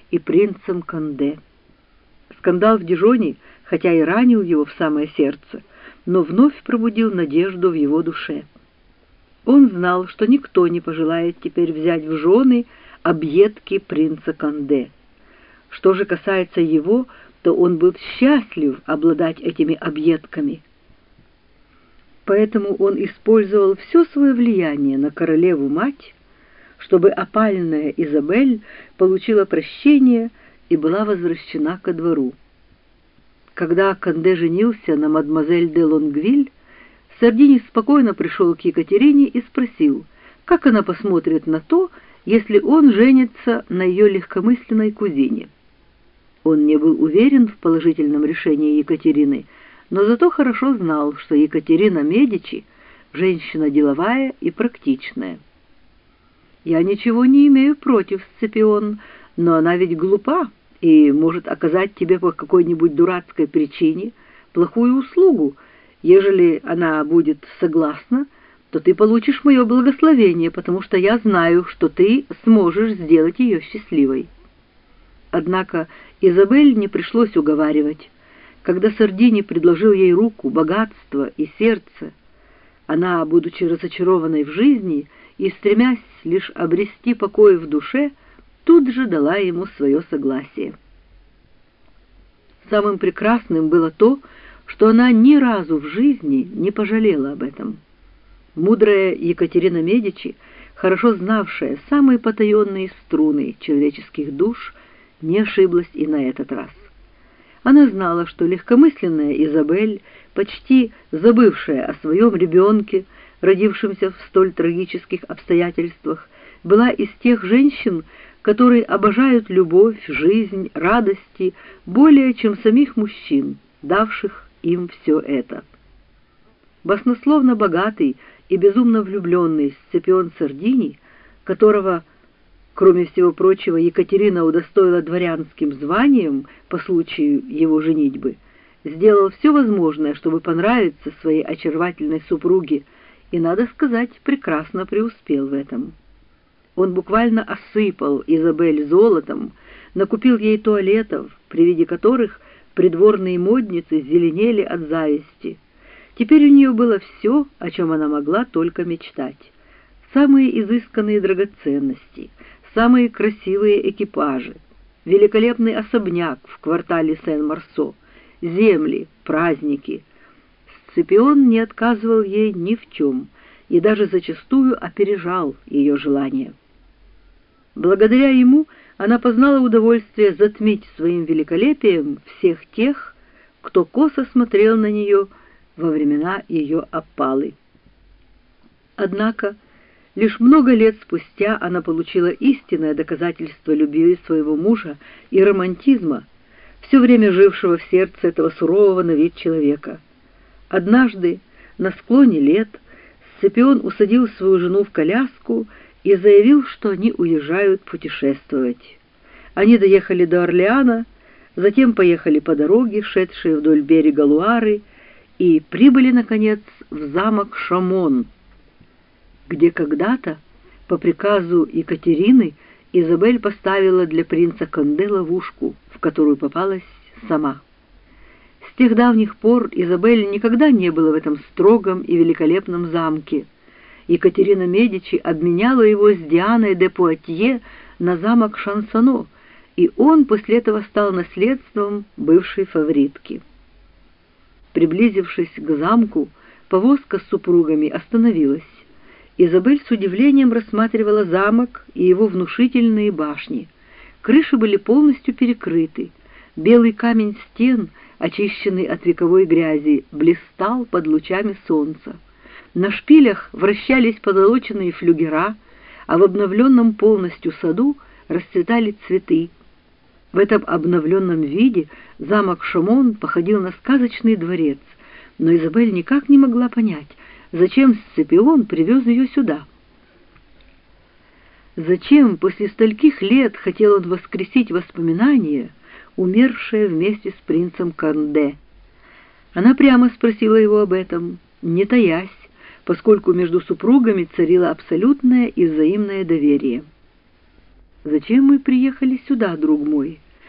и принцем Конде. Скандал в Дижоне, хотя и ранил его в самое сердце, но вновь пробудил надежду в его душе. Он знал, что никто не пожелает теперь взять в жены объедки принца Конде. Что же касается его, то он был счастлив обладать этими объедками. Поэтому он использовал все свое влияние на королеву-мать, чтобы опальная Изабель получила прощение и была возвращена ко двору. Когда Конде женился на мадемуазель де Лонгвиль, Сардини спокойно пришел к Екатерине и спросил, как она посмотрит на то, если он женится на ее легкомысленной кузине. Он не был уверен в положительном решении Екатерины, но зато хорошо знал, что Екатерина Медичи – женщина деловая и практичная. «Я ничего не имею против, Сципион, но она ведь глупа и может оказать тебе по какой-нибудь дурацкой причине плохую услугу. Ежели она будет согласна, то ты получишь мое благословение, потому что я знаю, что ты сможешь сделать ее счастливой». Однако Изабель не пришлось уговаривать. Когда Сардини предложил ей руку, богатство и сердце, она, будучи разочарованной в жизни и стремясь лишь обрести покой в душе, тут же дала ему свое согласие. Самым прекрасным было то, что она ни разу в жизни не пожалела об этом. Мудрая Екатерина Медичи, хорошо знавшая самые потаенные струны человеческих душ, не ошиблась и на этот раз. Она знала, что легкомысленная Изабель, почти забывшая о своем ребенке, родившемся в столь трагических обстоятельствах, была из тех женщин, которые обожают любовь, жизнь, радости более, чем самих мужчин, давших им все это. Баснословно богатый и безумно влюбленный Сципион Сардини, которого, кроме всего прочего, Екатерина удостоила дворянским званием по случаю его женитьбы, сделал все возможное, чтобы понравиться своей очаровательной супруге, и, надо сказать, прекрасно преуспел в этом. Он буквально осыпал Изабель золотом, накупил ей туалетов, при виде которых придворные модницы зеленели от зависти. Теперь у нее было все, о чем она могла только мечтать. Самые изысканные драгоценности, самые красивые экипажи, великолепный особняк в квартале Сен-Марсо, земли, праздники. Сципион не отказывал ей ни в чем и даже зачастую опережал ее желания. Благодаря ему она познала удовольствие затмить своим великолепием всех тех, кто косо смотрел на нее во времена ее опалы. Однако лишь много лет спустя она получила истинное доказательство любви своего мужа и романтизма, все время жившего в сердце этого сурового на вид человека. Однажды, на склоне лет, Сципион усадил свою жену в коляску и заявил, что они уезжают путешествовать. Они доехали до Орлеана, затем поехали по дороге, шедшей вдоль берега Луары, и прибыли, наконец, в замок Шамон, где когда-то, по приказу Екатерины, Изабель поставила для принца Конде ловушку, в которую попалась сама. С тех давних пор Изабель никогда не была в этом строгом и великолепном замке. Екатерина Медичи обменяла его с Дианой де Пуатье на замок Шансоно, и он после этого стал наследством бывшей фаворитки. Приблизившись к замку, повозка с супругами остановилась. Изабель с удивлением рассматривала замок и его внушительные башни. Крыши были полностью перекрыты. Белый камень стен, очищенный от вековой грязи, блистал под лучами солнца. На шпилях вращались позолоченные флюгера, а в обновленном полностью саду расцветали цветы. В этом обновленном виде замок Шамон походил на сказочный дворец, но Изабель никак не могла понять, зачем Сципион привез ее сюда. Зачем после стольких лет хотел он воскресить воспоминания, умершее вместе с принцем Конде? Она прямо спросила его об этом, не таясь, поскольку между супругами царило абсолютное и взаимное доверие. «Зачем мы приехали сюда, друг мой?»